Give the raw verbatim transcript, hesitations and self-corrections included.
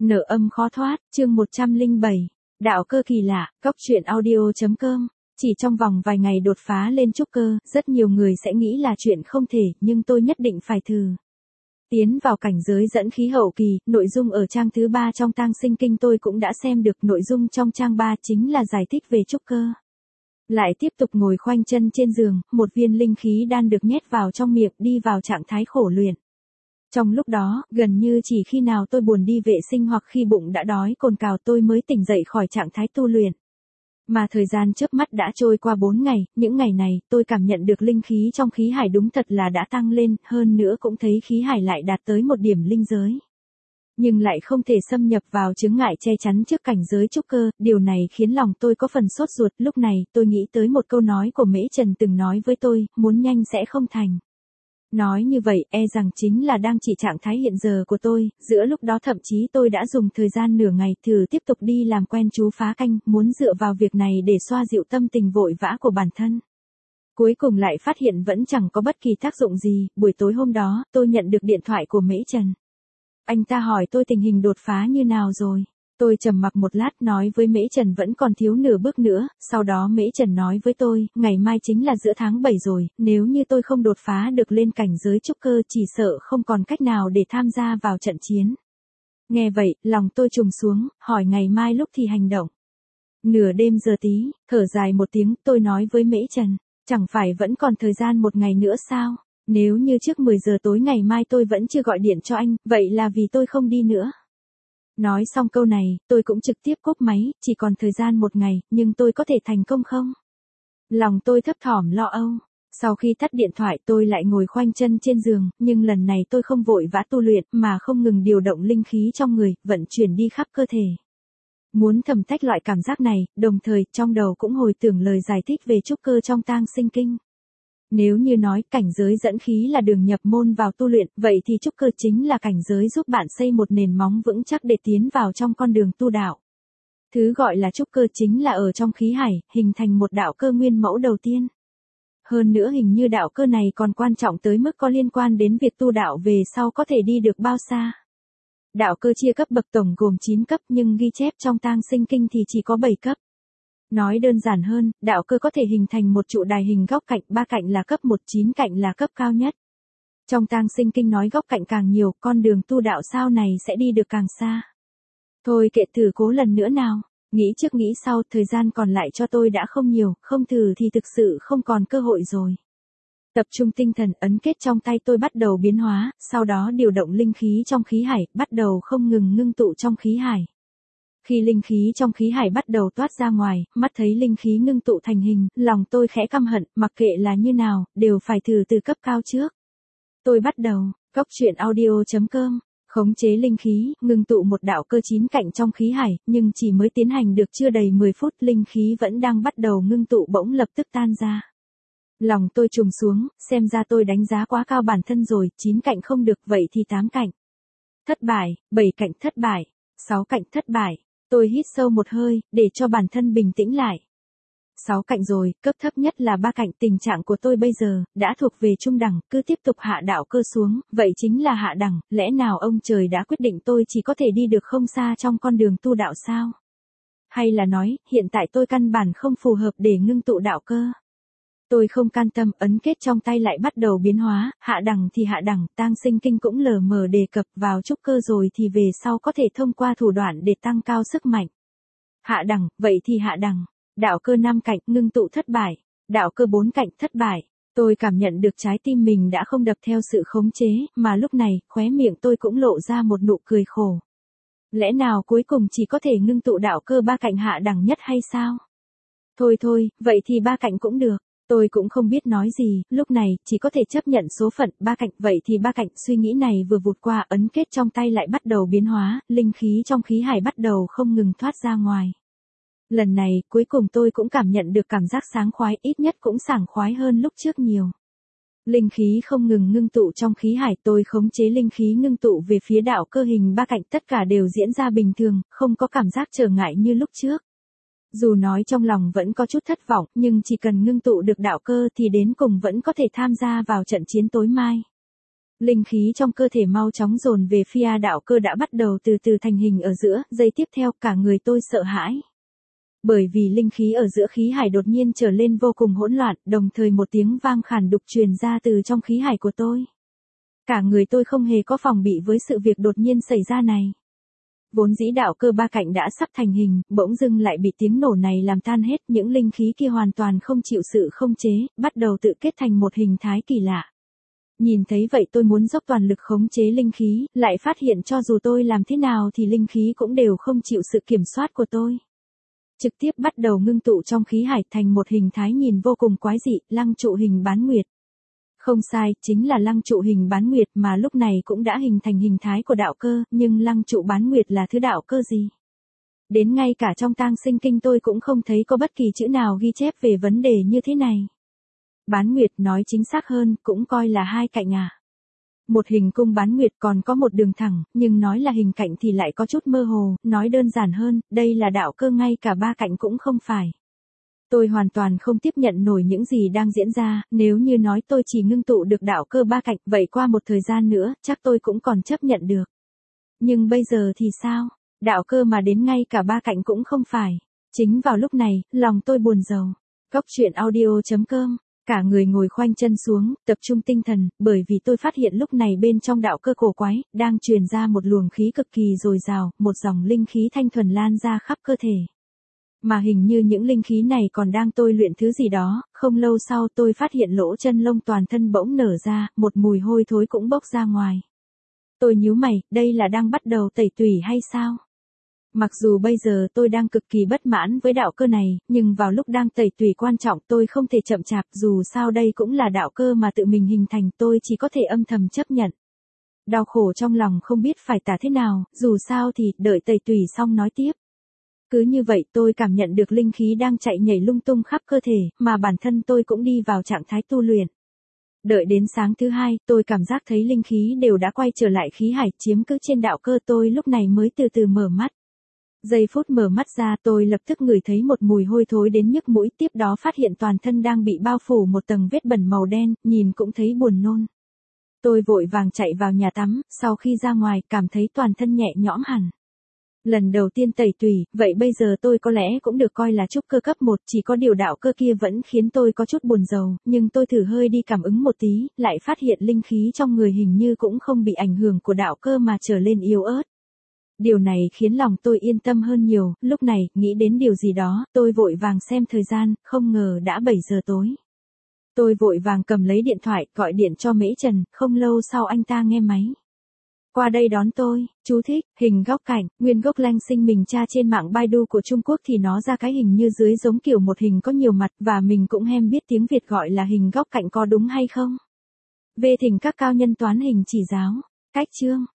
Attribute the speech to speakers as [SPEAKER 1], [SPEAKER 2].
[SPEAKER 1] Nợ âm khó thoát, chương một trăm lẻ bảy. Đạo cơ kỳ lạ, góc truyện audio.com. Chỉ trong vòng vài ngày đột phá lên trúc cơ, rất nhiều người sẽ nghĩ là chuyện không thể, nhưng tôi nhất định phải thử. Tiến vào cảnh giới dẫn khí hậu kỳ, nội dung ở trang thứ ba trong Tang Sinh Kinh tôi cũng đã xem được, nội dung trong trang ba chính là giải thích về trúc cơ. Lại tiếp tục ngồi khoanh chân trên giường, một viên linh khí đan được nhét vào trong miệng, đi vào trạng thái khổ luyện. Trong lúc đó, gần như chỉ khi nào tôi buồn đi vệ sinh hoặc khi bụng đã đói cồn cào tôi mới tỉnh dậy khỏi trạng thái tu luyện. Mà thời gian chớp mắt đã trôi qua bốn ngày, những ngày này, tôi cảm nhận được linh khí trong khí hải đúng thật là đã tăng lên, hơn nữa cũng thấy khí hải lại đạt tới một điểm linh giới. Nhưng lại không thể xâm nhập vào chướng ngại che chắn trước cảnh giới trúc cơ, điều này khiến lòng tôi có phần sốt ruột. Lúc này, tôi nghĩ tới một câu nói của Mễ Trần từng nói với tôi, muốn nhanh sẽ không thành. Nói như vậy, e rằng chính là đang chỉ trạng thái hiện giờ của tôi, giữa lúc đó thậm chí tôi đã dùng thời gian nửa ngày thử tiếp tục đi làm quen chú phá canh, muốn dựa vào việc này để xoa dịu tâm tình vội vã của bản thân. Cuối cùng lại phát hiện vẫn chẳng có bất kỳ tác dụng gì. Buổi tối hôm đó, tôi nhận được điện thoại của Mễ Trần. Anh ta hỏi tôi tình hình đột phá như nào rồi. Tôi trầm mặc một lát nói với Mễ Trần vẫn còn thiếu nửa bước nữa, sau đó Mễ Trần nói với tôi, ngày mai chính là giữa tháng bảy rồi, nếu như tôi không đột phá được lên cảnh giới trúc cơ chỉ sợ không còn cách nào để tham gia vào trận chiến. Nghe vậy, lòng tôi trùng xuống, hỏi ngày mai lúc thì hành động. Nửa đêm giờ tí, thở dài một tiếng, tôi nói với Mễ Trần, chẳng phải vẫn còn thời gian một ngày nữa sao? Nếu như trước mười giờ tối ngày mai tôi vẫn chưa gọi điện cho anh, vậy là vì tôi không đi nữa. Nói xong câu này, tôi cũng trực tiếp cúp máy, chỉ còn thời gian một ngày, nhưng tôi có thể thành công không? Lòng tôi thấp thỏm lo âu. Sau khi tắt điện thoại tôi lại ngồi khoanh chân trên giường, nhưng lần này tôi không vội vã tu luyện, mà không ngừng điều động linh khí trong người, vận chuyển đi khắp cơ thể. Muốn thầm tách loại cảm giác này, đồng thời trong đầu cũng hồi tưởng lời giải thích về trúc cơ trong Tang Sinh Kinh. Nếu như nói cảnh giới dẫn khí là đường nhập môn vào tu luyện, vậy thì trúc cơ chính là cảnh giới giúp bạn xây một nền móng vững chắc để tiến vào trong con đường tu đạo. Thứ gọi là trúc cơ chính là ở trong khí hải, hình thành một đạo cơ nguyên mẫu đầu tiên. Hơn nữa hình như đạo cơ này còn quan trọng tới mức có liên quan đến việc tu đạo về sau có thể đi được bao xa. Đạo cơ chia cấp bậc tổng gồm chín cấp nhưng ghi chép trong Tang Sinh Kinh thì chỉ có bảy cấp. Nói đơn giản hơn, đạo cơ có thể hình thành một trụ đài hình góc cạnh, ba cạnh là cấp một, chín cạnh là cấp cao nhất. Trong Tang Sinh Kinh nói góc cạnh càng nhiều, con đường tu đạo sau này sẽ đi được càng xa. Thôi kệ, thử cố lần nữa nào. Nghĩ trước nghĩ sau, thời gian còn lại cho tôi đã không nhiều, không thử thì thực sự không còn cơ hội rồi. Tập trung tinh thần, ấn kết trong tay tôi bắt đầu biến hóa, sau đó điều động linh khí trong khí hải, bắt đầu không ngừng ngưng tụ trong khí hải. Khi linh khí trong khí hải bắt đầu toát ra ngoài, mắt thấy linh khí ngưng tụ thành hình, lòng tôi khẽ căm hận, mặc kệ là như nào, đều phải thử từ cấp cao trước. Tôi bắt đầu, góc truyện audio.com, khống chế linh khí, ngưng tụ một đạo cơ chín cạnh trong khí hải, nhưng chỉ mới tiến hành được chưa đầy mười phút, linh khí vẫn đang bắt đầu ngưng tụ bỗng lập tức tan ra. Lòng tôi trùng xuống, xem ra tôi đánh giá quá cao bản thân rồi, chín cạnh không được, vậy thì tám cạnh. Thất bại, bảy cạnh thất bại, sáu cạnh thất bại. Tôi hít sâu một hơi, để cho bản thân bình tĩnh lại. sáu cạnh rồi, cấp thấp nhất là ba cạnh, tình trạng của tôi bây giờ, đã thuộc về trung đẳng, cứ tiếp tục hạ đạo cơ xuống, vậy chính là hạ đẳng, lẽ nào ông trời đã quyết định tôi chỉ có thể đi được không xa trong con đường tu đạo sao? Hay là nói, hiện tại tôi căn bản không phù hợp để ngưng tụ đạo cơ? Tôi không can tâm, ấn kết trong tay lại bắt đầu biến hóa, hạ đẳng thì hạ đẳng, Tang Sinh Kinh cũng lờ mờ đề cập vào trúc cơ rồi thì về sau có thể thông qua thủ đoạn để tăng cao sức mạnh. Hạ đẳng, vậy thì hạ đẳng, đạo cơ năm cạnh, ngưng tụ thất bại, đạo cơ bốn cạnh thất bại. Tôi cảm nhận được trái tim mình đã không đập theo sự khống chế, mà lúc này, khóe miệng tôi cũng lộ ra một nụ cười khổ. Lẽ nào cuối cùng chỉ có thể ngưng tụ đạo cơ ba cạnh hạ đẳng nhất hay sao? Thôi thôi, vậy thì ba cạnh cũng được. Tôi cũng không biết nói gì, lúc này, chỉ có thể chấp nhận số phận, ba cạnh, vậy thì ba cạnh, suy nghĩ này vừa vụt qua, ấn kết trong tay lại bắt đầu biến hóa, linh khí trong khí hải bắt đầu không ngừng thoát ra ngoài. Lần này, cuối cùng tôi cũng cảm nhận được cảm giác sáng khoái, ít nhất cũng sảng khoái hơn lúc trước nhiều. Linh khí không ngừng ngưng tụ trong khí hải, tôi khống chế linh khí ngưng tụ về phía đạo cơ hình ba cạnh, tất cả đều diễn ra bình thường, không có cảm giác trở ngại như lúc trước. Dù nói trong lòng vẫn có chút thất vọng, nhưng chỉ cần ngưng tụ được đạo cơ thì đến cùng vẫn có thể tham gia vào trận chiến tối mai. Linh khí trong cơ thể mau chóng dồn về phía đạo cơ đã bắt đầu từ từ thành hình ở giữa, giây tiếp theo cả người tôi sợ hãi. Bởi vì linh khí ở giữa khí hải đột nhiên trở lên vô cùng hỗn loạn, đồng thời một tiếng vang khàn đục truyền ra từ trong khí hải của tôi. Cả người tôi không hề có phòng bị với sự việc đột nhiên xảy ra này. Vốn dĩ đạo cơ ba cạnh đã sắp thành hình, bỗng dưng lại bị tiếng nổ này làm tan hết, những linh khí kia hoàn toàn không chịu sự không chế, bắt đầu tự kết thành một hình thái kỳ lạ. Nhìn thấy vậy tôi muốn dốc toàn lực khống chế linh khí, lại phát hiện cho dù tôi làm thế nào thì linh khí cũng đều không chịu sự kiểm soát của tôi. Trực tiếp bắt đầu ngưng tụ trong khí hải thành một hình thái nhìn vô cùng quái dị, lăng trụ hình bán nguyệt. Không sai, chính là lăng trụ hình bán nguyệt mà lúc này cũng đã hình thành hình thái của đạo cơ, nhưng lăng trụ bán nguyệt là thứ đạo cơ gì? Đến ngay cả trong tang sinh kinh tôi cũng không thấy có bất kỳ chữ nào ghi chép về vấn đề như thế này. Bán nguyệt nói chính xác hơn, cũng coi là hai cạnh à. Một hình cung bán nguyệt còn có một đường thẳng, nhưng nói là hình cạnh thì lại có chút mơ hồ, nói đơn giản hơn, đây là đạo cơ ngay cả ba cạnh cũng không phải. Tôi hoàn toàn không tiếp nhận nổi những gì đang diễn ra, nếu như nói tôi chỉ ngưng tụ được đạo cơ ba cạnh, vậy qua một thời gian nữa, chắc tôi cũng còn chấp nhận được. Nhưng bây giờ thì sao? Đạo cơ mà đến ngay cả ba cạnh cũng không phải. Chính vào lúc này, lòng tôi buồn rầu. Góc truyện audio chấm com. Cả người ngồi khoanh chân xuống, tập trung tinh thần, bởi vì tôi phát hiện lúc này bên trong đạo cơ cổ quái, đang truyền ra một luồng khí cực kỳ dồi dào, một dòng linh khí thanh thuần lan ra khắp cơ thể. Mà hình như những linh khí này còn đang tôi luyện thứ gì đó, không lâu sau tôi phát hiện lỗ chân lông toàn thân bỗng nở ra, một mùi hôi thối cũng bốc ra ngoài. Tôi nhíu mày, đây là đang bắt đầu tẩy tủy hay sao? Mặc dù bây giờ tôi đang cực kỳ bất mãn với đạo cơ này, nhưng vào lúc đang tẩy tủy quan trọng tôi không thể chậm chạp, dù sao đây cũng là đạo cơ mà tự mình hình thành, tôi chỉ có thể âm thầm chấp nhận. Đau khổ trong lòng không biết phải tả thế nào, dù sao thì đợi tẩy tủy xong nói tiếp. Cứ như vậy tôi cảm nhận được linh khí đang chạy nhảy lung tung khắp cơ thể, mà bản thân tôi cũng đi vào trạng thái tu luyện. Đợi đến sáng thứ hai, tôi cảm giác thấy linh khí đều đã quay trở lại khí hải chiếm cứ trên đạo cơ, tôi lúc này mới từ từ mở mắt. Giây phút mở mắt ra tôi lập tức ngửi thấy một mùi hôi thối đến nhức mũi, tiếp đó phát hiện toàn thân đang bị bao phủ một tầng vết bẩn màu đen, nhìn cũng thấy buồn nôn. Tôi vội vàng chạy vào nhà tắm, sau khi ra ngoài cảm thấy toàn thân nhẹ nhõm hẳn. Lần đầu tiên tẩy tủy, vậy bây giờ tôi có lẽ cũng được coi là trúc cơ cấp một, chỉ có điều đạo cơ kia vẫn khiến tôi có chút buồn rầu, nhưng tôi thử hơi đi cảm ứng một tí, lại phát hiện linh khí trong người hình như cũng không bị ảnh hưởng của đạo cơ mà trở lên yếu ớt. Điều này khiến lòng tôi yên tâm hơn nhiều, lúc này, nghĩ đến điều gì đó, tôi vội vàng xem thời gian, không ngờ đã bảy giờ tối. Tôi vội vàng cầm lấy điện thoại, gọi điện cho Mễ Trần, không lâu sau anh ta nghe máy. Qua đây đón tôi, chú thích, hình góc cạnh, nguyên gốc Lanh Sinh mình tra trên mạng Baidu của Trung Quốc thì nó ra cái hình như dưới giống kiểu một hình có nhiều mặt, và mình cũng hem biết tiếng Việt gọi là hình góc cạnh có đúng hay không. Về thỉnh các cao nhân toán hình chỉ giáo, cách chương.